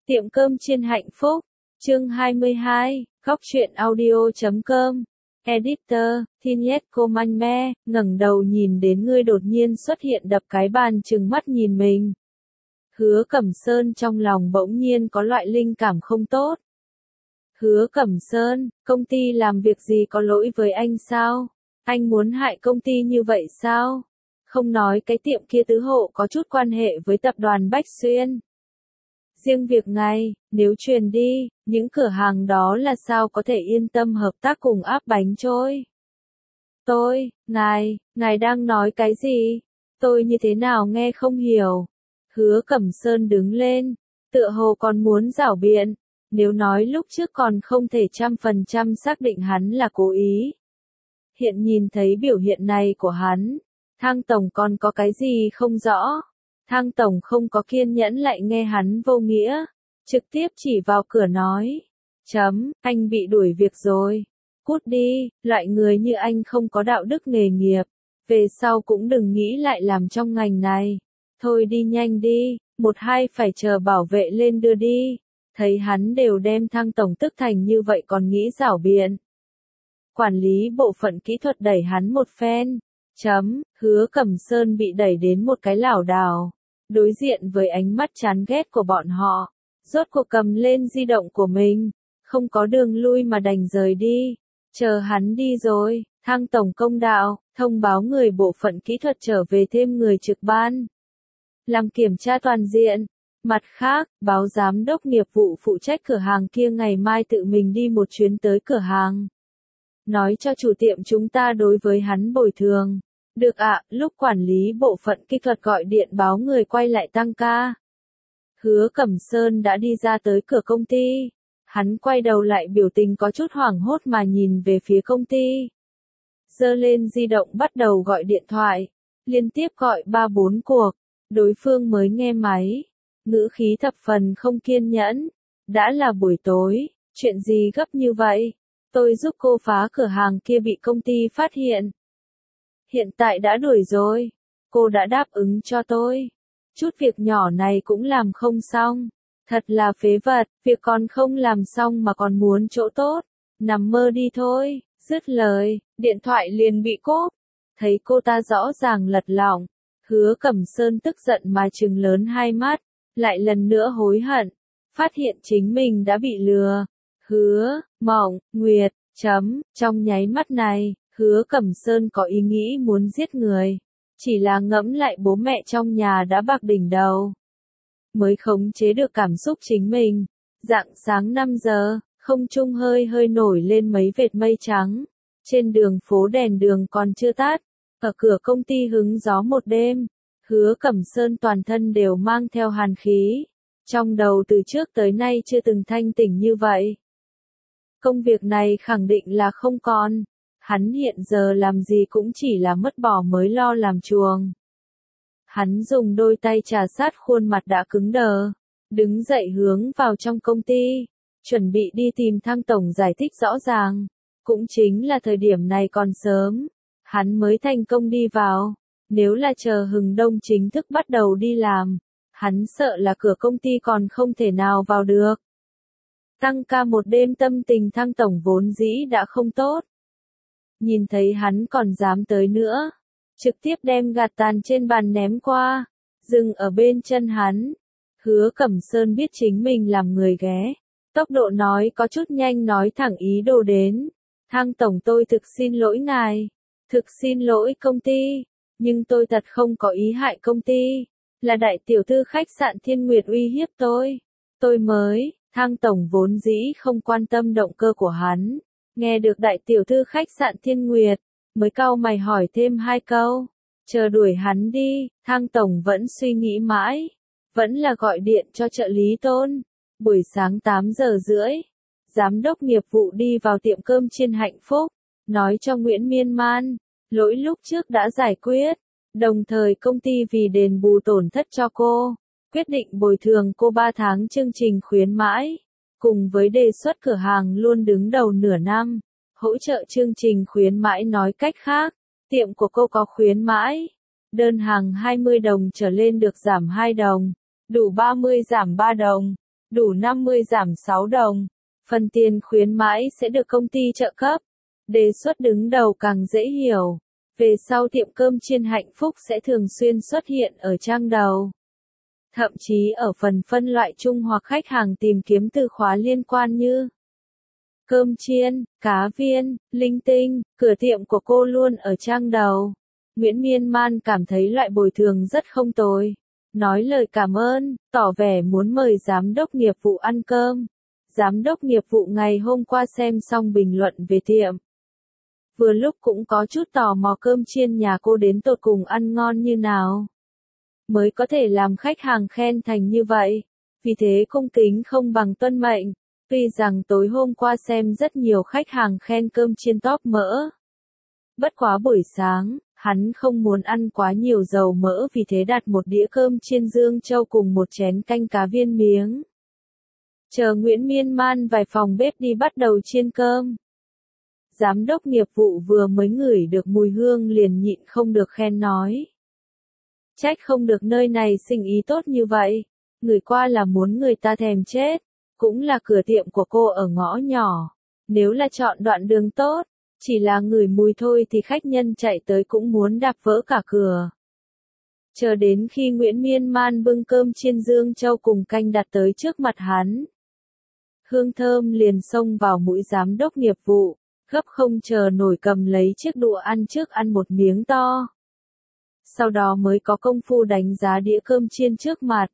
Tiệm cơm chiên hạnh phúc, chương 22, góc truyện audio.com, editor, Thinet Comanme, ngẩng đầu nhìn đến ngươi đột nhiên xuất hiện đập cái bàn trừng mắt nhìn mình. Hứa Cẩm Sơn trong lòng bỗng nhiên có loại linh cảm không tốt. Hứa Cẩm Sơn, công ty làm việc gì có lỗi với anh sao? Anh muốn hại công ty như vậy sao? Không nói cái tiệm kia tứ hộ có chút quan hệ với tập đoàn Bách Xuyên. Riêng việc ngài, nếu truyền đi, những cửa hàng đó là sao có thể yên tâm hợp tác cùng áp bánh trôi? Ngài đang nói cái gì? Tôi như thế nào nghe không hiểu? Hứa Cẩm Sơn đứng lên, tựa hồ còn muốn giảo biện, nếu nói lúc trước còn không thể 100% xác định hắn là cố ý. Hiện nhìn thấy biểu hiện này của hắn, Thang Tổng còn có cái gì không rõ? Thang Tổng không có kiên nhẫn lại nghe hắn vô nghĩa, trực tiếp chỉ vào cửa nói, anh bị đuổi việc rồi, cút đi, loại người như anh không có đạo đức nghề nghiệp, về sau cũng đừng nghĩ lại làm trong ngành này, thôi đi nhanh đi, một hai phải chờ bảo vệ lên đưa đi, thấy hắn đều đem Thang Tổng tức thành như vậy còn nghĩ giảo biện. Quản lý bộ phận kỹ thuật đẩy hắn một phen, Hứa Cẩm Sơn bị đẩy đến một cái lảo đảo. Đối diện với ánh mắt chán ghét của bọn họ, rốt cuộc cầm lên di động của mình, không có đường lui mà đành rời đi. Chờ hắn đi rồi, Thang Tổng công đạo, thông báo người bộ phận kỹ thuật trở về thêm người trực ban. Làm kiểm tra toàn diện. Mặt khác, báo giám đốc nghiệp vụ phụ trách cửa hàng kia ngày mai tự mình đi một chuyến tới cửa hàng. Nói cho chủ tiệm chúng ta đối với hắn bồi thường. Được ạ, lúc quản lý bộ phận kỹ thuật gọi điện báo người quay lại tăng ca. Hứa Cẩm Sơn đã đi ra tới cửa công ty. Hắn quay đầu lại biểu tình có chút hoảng hốt mà nhìn về phía công ty. Giơ lên di động bắt đầu gọi điện thoại. Liên tiếp gọi 3-4 cuộc. Đối phương mới nghe máy. Ngữ khí thập phần không kiên nhẫn. Đã là buổi tối, chuyện gì gấp như vậy? Tôi giúp cô phá cửa hàng kia bị công ty phát hiện. Hiện tại đã đuổi rồi. Cô đã đáp ứng cho tôi. Chút việc nhỏ này cũng làm không xong. Thật là phế vật, việc còn không làm xong mà còn muốn chỗ tốt. Nằm mơ đi thôi. Dứt lời, điện thoại liền bị cốp. Thấy cô ta rõ ràng lật lọng. Hứa Cẩm Sơn tức giận mà trừng lớn hai mắt. Lại lần nữa hối hận. Phát hiện chính mình đã bị lừa. Hứa, Mộng, Nguyệt, trong nháy mắt này. Hứa Cẩm Sơn có ý nghĩ muốn giết người, chỉ là ngẫm lại bố mẹ trong nhà đã bạc đỉnh đầu. Mới khống chế được cảm xúc chính mình, rạng sáng 5 giờ, không trung hơi nổi lên mấy vệt mây trắng, trên đường phố đèn đường còn chưa tắt, ở cửa công ty hứng gió một đêm, Hứa Cẩm Sơn toàn thân đều mang theo hàn khí, trong đầu từ trước tới nay chưa từng thanh tỉnh như vậy. Công việc này khẳng định là không còn. Hắn hiện giờ làm gì cũng chỉ là mất bỏ mới lo làm chuồng. Hắn dùng đôi tay trà sát khuôn mặt đã cứng đờ, đứng dậy hướng vào trong công ty, chuẩn bị đi tìm Thang Tổng giải thích rõ ràng. Cũng chính là thời điểm này còn sớm, hắn mới thành công đi vào. Nếu là chờ hừng đông chính thức bắt đầu đi làm, hắn sợ là cửa công ty còn không thể nào vào được. Tăng ca một đêm tâm tình Thang Tổng vốn dĩ đã không tốt. Nhìn thấy hắn còn dám tới nữa, trực tiếp đem gạt tàn trên bàn ném qua, dừng ở bên chân hắn. Hứa Cẩm Sơn biết chính mình làm người ghé, tốc độ nói có chút nhanh nói thẳng ý đồ đến. Thang Tổng tôi thực xin lỗi ngài, thực xin lỗi công ty, nhưng tôi thật không có ý hại công ty, là đại tiểu thư khách sạn Thiên Nguyệt uy hiếp tôi mới, Thang Tổng vốn dĩ không quan tâm động cơ của hắn. Nghe được đại tiểu thư khách sạn Thiên Nguyệt, mới cau mày hỏi thêm 2 câu. Chờ đuổi hắn đi, Thang Tổng vẫn suy nghĩ mãi. Vẫn là gọi điện cho trợ lý Tôn. Buổi sáng 8 giờ rưỡi, giám đốc nghiệp vụ đi vào tiệm cơm chiên hạnh phúc. Nói cho Nguyễn Miên Man, lỗi lúc trước đã giải quyết. Đồng thời công ty vì đền bù tổn thất cho cô, quyết định bồi thường cô 3 tháng chương trình khuyến mãi. Cùng với đề xuất cửa hàng luôn đứng đầu nửa năm, hỗ trợ chương trình khuyến mãi nói cách khác, tiệm của cô có khuyến mãi. Đơn hàng 20 đồng trở lên được giảm 2 đồng, đủ 30 giảm 3 đồng. đủ 50 giảm 6 đồng. Phần tiền khuyến mãi sẽ được công ty trợ cấp. Đề xuất đứng đầu càng dễ hiểu. Về sau tiệm cơm chiên Hạnh Phúc sẽ thường xuyên xuất hiện ở trang đầu. Thậm chí ở phần phân loại chung hoặc khách hàng tìm kiếm từ khóa liên quan như cơm chiên, cá viên, linh tinh, cửa tiệm của cô luôn ở trang đầu. Nguyễn Miên Man cảm thấy loại bồi thường rất không tồi. Nói lời cảm ơn, tỏ vẻ muốn mời giám đốc nghiệp vụ ăn cơm. Giám đốc nghiệp vụ ngày hôm qua xem xong bình luận về tiệm. Vừa lúc cũng có chút tò mò cơm chiên nhà cô đến tột cùng ăn ngon như nào. Mới có thể làm khách hàng khen thành như vậy. Vì thế cung kính không bằng tuân mệnh. Tuy rằng tối hôm qua xem rất nhiều khách hàng khen cơm chiên top mỡ. Bất quá buổi sáng, hắn không muốn ăn quá nhiều dầu mỡ vì thế đặt một đĩa cơm chiên Dương Châu cùng một chén canh cá viên miếng. Chờ Nguyễn Miên Man vài phòng bếp đi bắt đầu chiên cơm. Giám đốc nghiệp vụ vừa mới ngửi được mùi hương liền nhịn không được khen nói. Trách không được nơi này sinh ý tốt như vậy. Người qua là muốn người ta thèm chết. Cũng là cửa tiệm của cô ở ngõ nhỏ. Nếu là chọn đoạn đường tốt, chỉ là ngửi mùi thôi thì khách nhân chạy tới cũng muốn đạp vỡ cả cửa. Chờ đến khi Nguyễn Miên Man bưng cơm chiên Dương Châu cùng canh đặt tới trước mặt hắn. Hương thơm liền xông vào mũi giám đốc nghiệp vụ, gấp không chờ nổi cầm lấy chiếc đũa ăn trước ăn một miếng to. Sau đó mới có công phu đánh giá đĩa cơm chiên trước mặt.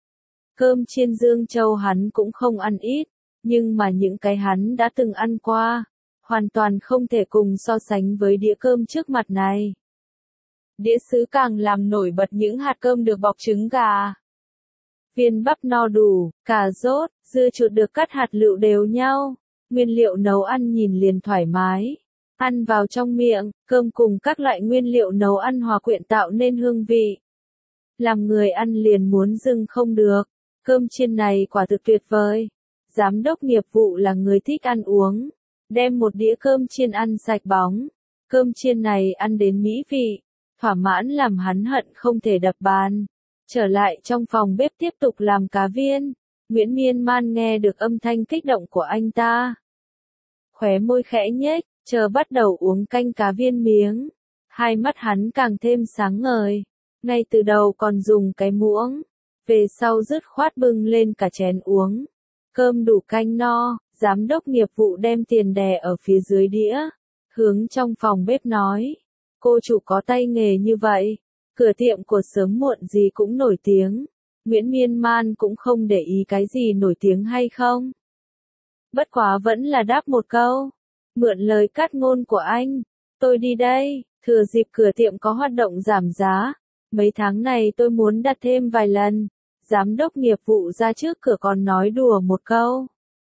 Cơm chiên Dương Châu hắn cũng không ăn ít, nhưng mà những cái hắn đã từng ăn qua, hoàn toàn không thể cùng so sánh với đĩa cơm trước mặt này. Đĩa sứ càng làm nổi bật những hạt cơm được bọc trứng gà. Viên bắp no đủ, cà rốt, dưa chuột được cắt hạt lựu đều nhau, nguyên liệu nấu ăn nhìn liền thoải mái. Ăn vào trong miệng, cơm cùng các loại nguyên liệu nấu ăn hòa quyện tạo nên hương vị. Làm người ăn liền muốn dừng không được. Cơm chiên này quả thực tuyệt vời. Giám đốc nghiệp vụ là người thích ăn uống. Đem một đĩa cơm chiên ăn sạch bóng. Cơm chiên này ăn đến mỹ vị. Thỏa mãn làm hắn hận không thể đập bàn. Trở lại trong phòng bếp tiếp tục làm cá viên. Nguyễn Miên Man nghe được âm thanh kích động của anh ta. Khóe môi khẽ nhếch, chờ bắt đầu uống canh cá viên miếng. Hai mắt hắn càng thêm sáng ngời. Ngay từ đầu còn dùng cái muỗng. Về sau dứt khoát bưng lên cả chén uống. Cơm đủ canh no, giám đốc nghiệp vụ đem tiền đè ở phía dưới đĩa. Hướng trong phòng bếp nói. Cô chủ có tay nghề như vậy. Cửa tiệm của sớm muộn gì cũng nổi tiếng. Nguyễn Miên Man cũng không để ý cái gì nổi tiếng hay không. Bất quá vẫn là đáp một câu. Mượn lời cắt ngôn của anh. Tôi đi đây, thừa dịp cửa tiệm có hoạt động giảm giá. Mấy tháng này tôi muốn đặt thêm vài lần. Giám đốc nghiệp vụ ra trước cửa còn nói đùa một câu.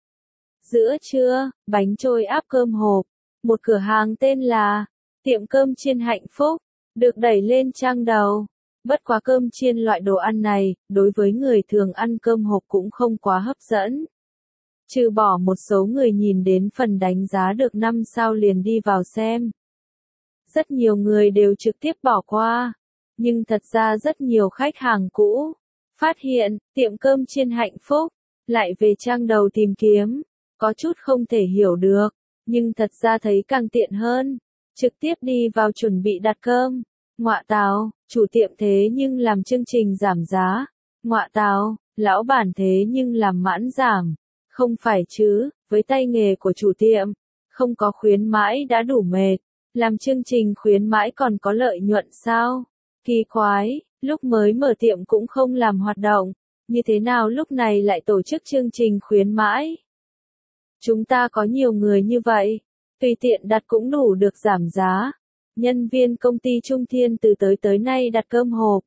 Giữa trưa, bánh trôi áp cơm hộp. Một cửa hàng tên là tiệm cơm chiên Hạnh Phúc. Được đẩy lên trang đầu. Bất quá cơm chiên loại đồ ăn này, đối với người thường ăn cơm hộp cũng không quá hấp dẫn. Trừ bỏ một số người nhìn đến phần đánh giá được 5 sao liền đi vào xem. Rất nhiều người đều trực tiếp bỏ qua. Nhưng thật ra rất nhiều khách hàng cũ phát hiện, tiệm cơm chiên Hạnh Phúc, lại về trang đầu tìm kiếm. Có chút không thể hiểu được, nhưng thật ra thấy càng tiện hơn. Trực tiếp đi vào chuẩn bị đặt cơm. Ngọa tào, chủ tiệm thế nhưng làm chương trình giảm giá. Ngọa tào, lão bản thế nhưng làm mãn giảm. Không phải chứ, với tay nghề của chủ tiệm, không có khuyến mãi đã đủ mệt. Làm chương trình khuyến mãi còn có lợi nhuận sao? Kỳ quái, lúc mới mở tiệm cũng không làm hoạt động. Như thế nào lúc này lại tổ chức chương trình khuyến mãi? Chúng ta có nhiều người như vậy. Tùy tiện đặt cũng đủ được giảm giá. Nhân viên công ty Trung Thiên từ tới nay đặt cơm hộp.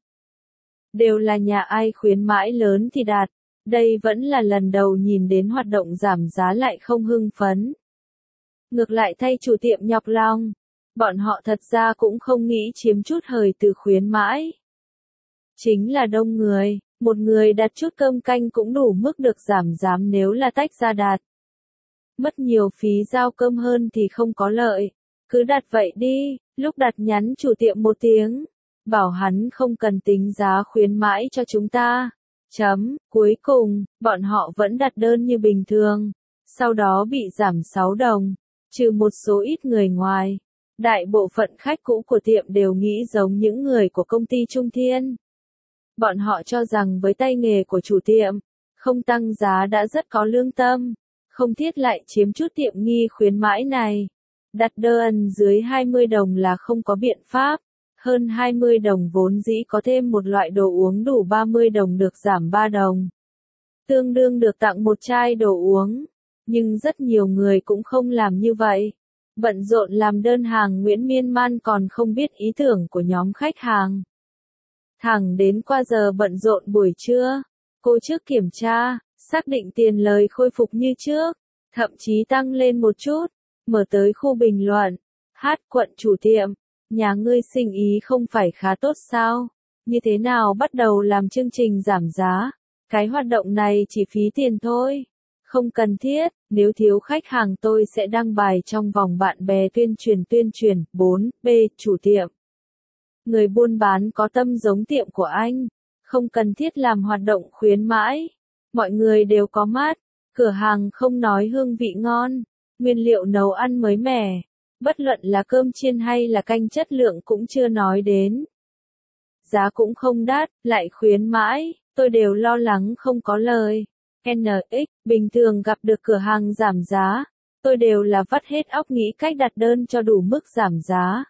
Đều là nhà ai khuyến mãi lớn thì đặt. Đây vẫn là lần đầu nhìn đến hoạt động giảm giá lại không hưng phấn. Ngược lại thay chủ tiệm nhọc lòng. Bọn họ thật ra cũng không nghĩ chiếm chút hời từ khuyến mãi. Chính là đông người, một người đặt chút cơm canh cũng đủ mức được giảm giá nếu là tách ra đặt. Mất nhiều phí giao cơm hơn thì không có lợi. Cứ đặt vậy đi, lúc đặt nhắn chủ tiệm một tiếng. Bảo hắn không cần tính giá khuyến mãi cho chúng ta. Cuối cùng, bọn họ vẫn đặt đơn như bình thường, sau đó bị giảm 6 đồng, trừ một số ít người ngoài. Đại bộ phận khách cũ của tiệm đều nghĩ giống những người của công ty Trung Thiên. Bọn họ cho rằng với tay nghề của chủ tiệm, không tăng giá đã rất có lương tâm, không thiết lại chiếm chút tiệm nghi khuyến mãi này. Đặt đơn dưới 20 đồng là không có biện pháp, hơn 20 đồng vốn dĩ có thêm một loại đồ uống đủ 30 đồng được giảm 3 đồng. Tương đương được tặng một chai đồ uống, nhưng rất nhiều người cũng không làm như vậy. Bận rộn làm đơn hàng Nguyễn Miên Man còn không biết ý tưởng của nhóm khách hàng. Thẳng đến qua giờ bận rộn buổi trưa, cô trước kiểm tra, xác định tiền lời khôi phục như trước, thậm chí tăng lên một chút, mở tới khu bình luận. Quận chủ tiệm, nhà ngươi sinh ý không phải khá tốt sao? Như thế nào bắt đầu làm chương trình giảm giá? Cái hoạt động này chỉ phí tiền thôi. Không cần thiết, nếu thiếu khách hàng tôi sẽ đăng bài trong vòng bạn bè tuyên truyền. 4B. Chủ tiệm. Người buôn bán có tâm giống tiệm của anh. Không cần thiết làm hoạt động khuyến mãi. Mọi người đều có mắt. Cửa hàng không nói hương vị ngon. Nguyên liệu nấu ăn mới mẻ. Bất luận là cơm chiên hay là canh chất lượng cũng chưa nói đến. Giá cũng không đắt, lại khuyến mãi. Tôi đều lo lắng không có lời. NX, bình thường gặp được cửa hàng giảm giá, tôi đều là vắt hết óc nghĩ cách đặt đơn cho đủ mức giảm giá.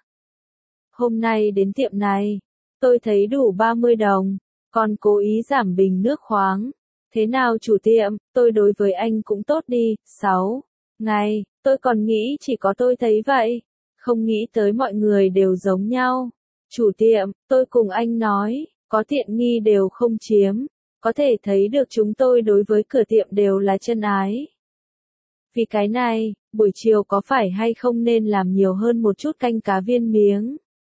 Hôm nay đến tiệm này, tôi thấy đủ 30 đồng, còn cố ý giảm bình nước khoáng. Thế nào chủ tiệm, tôi đối với anh cũng tốt đi. 6 ngày, tôi còn nghĩ chỉ có tôi thấy vậy, không nghĩ tới mọi người đều giống nhau. Chủ tiệm, tôi cùng anh nói, có tiện nghi đều không chiếm. Có thể thấy được chúng tôi đối với cửa tiệm đều là chân ái. Vì cái này, buổi chiều có phải hay không nên làm nhiều hơn một chút canh cá viên miếng?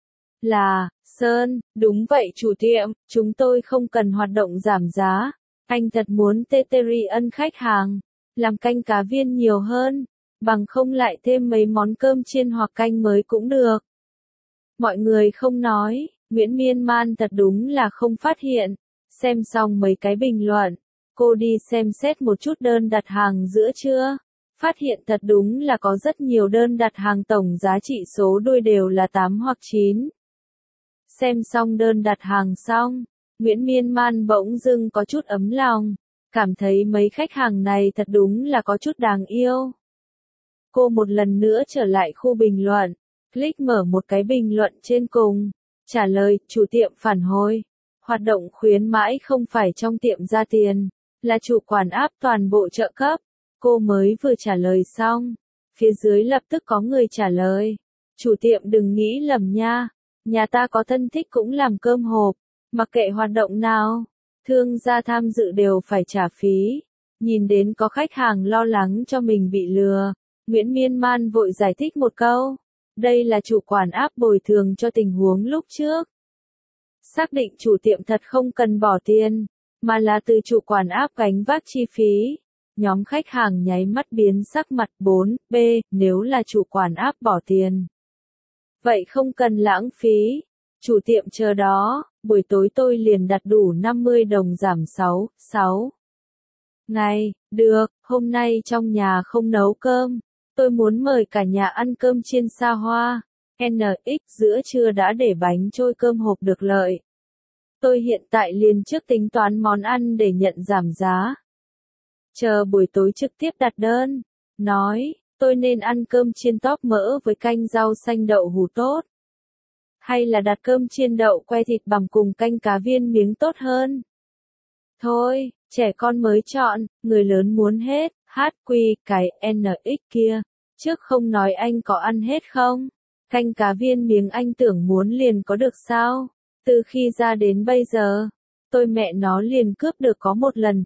Sơn, đúng vậy chủ tiệm, chúng tôi không cần hoạt động giảm giá. Anh thật muốn teteri ân khách hàng, làm canh cá viên nhiều hơn, bằng không lại thêm mấy món cơm chiên hoặc canh mới cũng được. Mọi người không nói, Nguyễn Miên Man thật đúng là không phát hiện. Xem xong mấy cái bình luận, cô đi xem xét một chút đơn đặt hàng giữa trưa, phát hiện thật đúng là có rất nhiều đơn đặt hàng tổng giá trị số đuôi đều là 8 hoặc 9. Xem xong đơn đặt hàng xong, Nguyễn Miên Man bỗng dưng có chút ấm lòng, cảm thấy mấy khách hàng này thật đúng là có chút đáng yêu. Cô một lần nữa trở lại khu bình luận, click mở một cái bình luận trên cùng, trả lời, chủ tiệm phản hồi. Hoạt động khuyến mãi không phải trong tiệm ra tiền, là chủ quản áp toàn bộ trợ cấp. Cô mới vừa trả lời xong, phía dưới lập tức có người trả lời. Chủ tiệm đừng nghĩ lầm nha, nhà ta có thân thích cũng làm cơm hộp, mặc kệ hoạt động nào, thương gia tham dự đều phải trả phí. Nhìn đến có khách hàng lo lắng cho mình bị lừa, Nguyễn Miên Man vội giải thích một câu. Đây là chủ quản áp bồi thường cho tình huống lúc trước. Xác định chủ tiệm thật không cần bỏ tiền, mà là từ chủ quản áp gánh vác chi phí. Nhóm khách hàng nháy mắt biến sắc mặt. 4B, nếu là chủ quản áp bỏ tiền. Vậy không cần lãng phí. Chủ tiệm chờ đó, buổi tối tôi liền đặt đủ 50 đồng giảm 6 ngày. Được, hôm nay trong nhà không nấu cơm. Tôi muốn mời cả nhà ăn cơm chiên xa hoa. NX giữa trưa đã để bánh trôi cơm hộp được lợi. Tôi hiện tại liền trước tính toán món ăn để nhận giảm giá. Chờ buổi tối trực tiếp đặt đơn. Nói, tôi nên ăn cơm chiên tóp mỡ với canh rau xanh đậu hũ tốt. Hay là đặt cơm chiên đậu que thịt bằm cùng canh cá viên miếng tốt hơn. Thôi, trẻ con mới chọn, người lớn muốn hết. Cái NX kia. Trước không nói anh có ăn hết không? Canh cá viên miếng anh tưởng muốn liền có được sao? Từ khi ra đến bây giờ, tôi mẹ nó liền cướp được có một lần.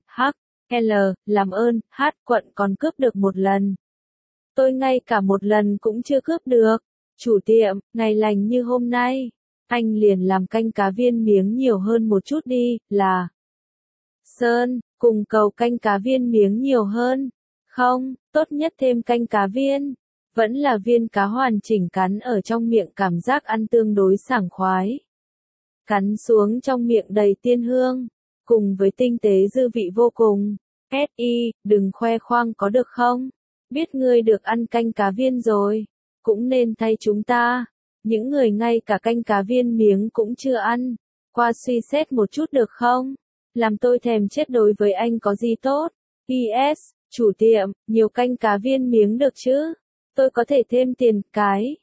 Làm ơn, quận còn cướp được một lần. Tôi ngay cả một lần cũng chưa cướp được. Chủ tiệm, ngày lành như hôm nay, anh liền làm canh cá viên miếng nhiều hơn một chút đi. Sơn, cùng cầu canh cá viên miếng nhiều hơn. Không, tốt nhất thêm canh cá viên. Vẫn là viên cá hoàn chỉnh cắn ở trong miệng cảm giác ăn tương đối sảng khoái. Cắn xuống trong miệng đầy tiên hương. cùng với tinh tế dư vị vô cùng. SI, đừng khoe khoang có được không? Biết ngươi được ăn canh cá viên rồi, cũng nên thay chúng ta. Những người ngay cả canh cá viên miếng cũng chưa ăn. Qua suy xét một chút được không? Làm tôi thèm chết đối với anh có gì tốt? PS, chủ tiệm, nhiều canh cá viên miếng được chứ? Tôi có thể thêm tiền cái.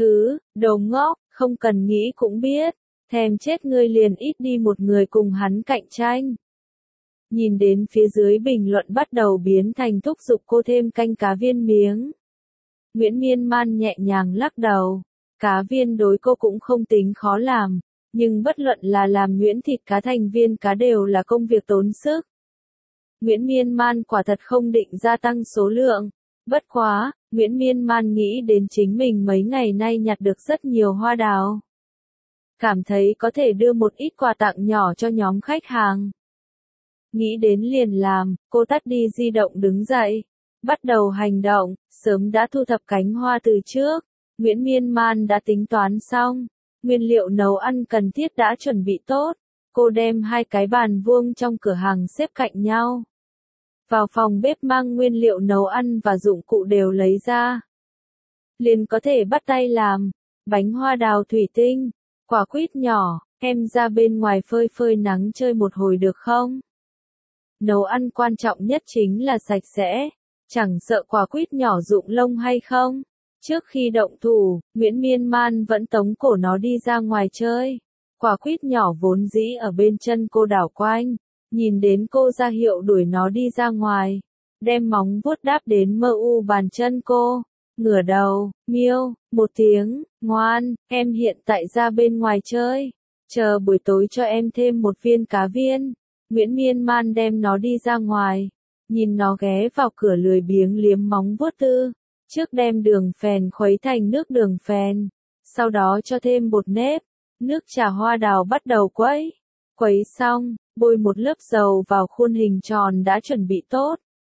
Đồ ngốc, không cần nghĩ cũng biết. Thèm chết ngươi liền ít đi một người cùng hắn cạnh tranh. Nhìn đến phía dưới bình luận bắt đầu biến thành thúc giục cô thêm canh cá viên miếng. Nguyễn Miên Man nhẹ nhàng lắc đầu. Cá viên đối cô cũng không tính khó làm, nhưng bất luận là làm nhuyễn thịt cá thành viên cá đều là công việc tốn sức. Nguyễn Miên Man quả thật không định gia tăng số lượng. Bất quá, Nguyễn Miên Man nghĩ đến chính mình mấy ngày nay nhặt được rất nhiều hoa đào. Cảm thấy có thể đưa một ít quà tặng nhỏ cho nhóm khách hàng. Nghĩ đến liền làm, cô tắt đi di động đứng dậy. Bắt đầu hành động, sớm đã thu thập cánh hoa từ trước. Nguyễn Miên Man đã tính toán xong. Nguyên liệu nấu ăn cần thiết đã chuẩn bị tốt. Cô đem 2 cái bàn vuông trong cửa hàng xếp cạnh nhau. Vào phòng bếp mang nguyên liệu nấu ăn và dụng cụ đều lấy ra. Liền có thể bắt tay làm. Bánh hoa đào thủy tinh, quả quýt nhỏ, em ra bên ngoài phơi phơi nắng chơi một hồi được không? Nấu ăn quan trọng nhất chính là sạch sẽ. Chẳng sợ quả quýt nhỏ rụng lông hay không? Trước khi động thủ, Nguyễn Miên Man vẫn tống cổ nó đi ra ngoài chơi. Quả quýt nhỏ vốn dĩ ở bên chân cô đảo quanh. Nhìn đến cô ra hiệu đuổi nó đi ra ngoài. Đem móng vuốt đáp đến bàn chân cô. Ngửa đầu, miêu, một tiếng, ngoan, em hiện tại ra bên ngoài chơi. Chờ buổi tối cho em thêm một viên cá viên. Nguyễn Miên Man đem nó đi ra ngoài. Nhìn nó ghé vào cửa lười biếng liếm móng vuốt tư. Trước đem đường phèn khuấy thành nước đường phèn. Sau đó cho thêm bột nếp. Nước trà hoa đào bắt đầu quấy. Quấy xong, bôi một lớp dầu vào khuôn hình tròn đã chuẩn bị tốt.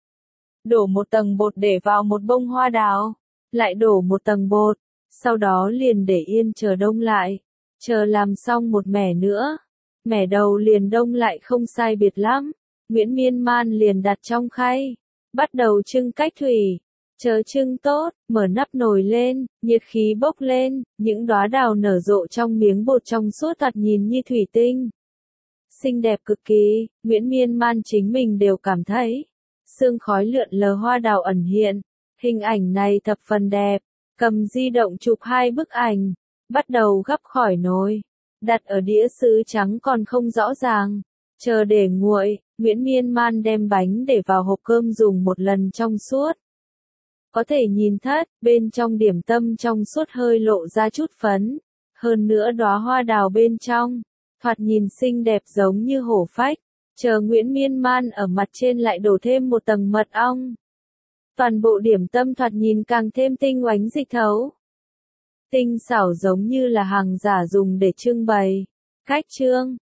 Đổ một tầng bột để vào một bông hoa đào. Lại đổ một tầng bột. Sau đó liền để yên chờ đông lại. Chờ làm xong một mẻ nữa. Mẻ đầu liền đông lại không sai biệt lắm. Nguyễn Miên Man liền đặt trong khay. Bắt đầu trưng cách thủy. Chờ trưng tốt, mở nắp nồi lên, nhiệt khí bốc lên, những đóa đào nở rộ trong miếng bột trong suốt thoạt nhìn như thủy tinh. Xinh đẹp cực kỳ, Nguyễn Miên Man chính mình đều cảm thấy. Sương khói lượn lờ hoa đào ẩn hiện, hình ảnh này thập phần đẹp. Cầm di động chụp 2 bức ảnh, bắt đầu gắp khỏi nồi. Đặt ở đĩa sứ trắng còn không rõ ràng. Chờ để nguội, Nguyễn Miên Man đem bánh để vào hộp cơm dùng một lần trong suốt. Có thể nhìn thất, bên trong điểm tâm trong suốt hơi lộ ra chút phấn. Hơn nữa đóa hoa đào bên trong, thoạt nhìn xinh đẹp giống như hổ phách. Chờ Nguyễn Miên Man ở mặt trên lại đổ thêm một tầng mật ong. Toàn bộ điểm tâm thoạt nhìn càng thêm tinh oánh dịch thấu. Tinh xảo giống như là hàng giả dùng để trưng bày. Cách trương,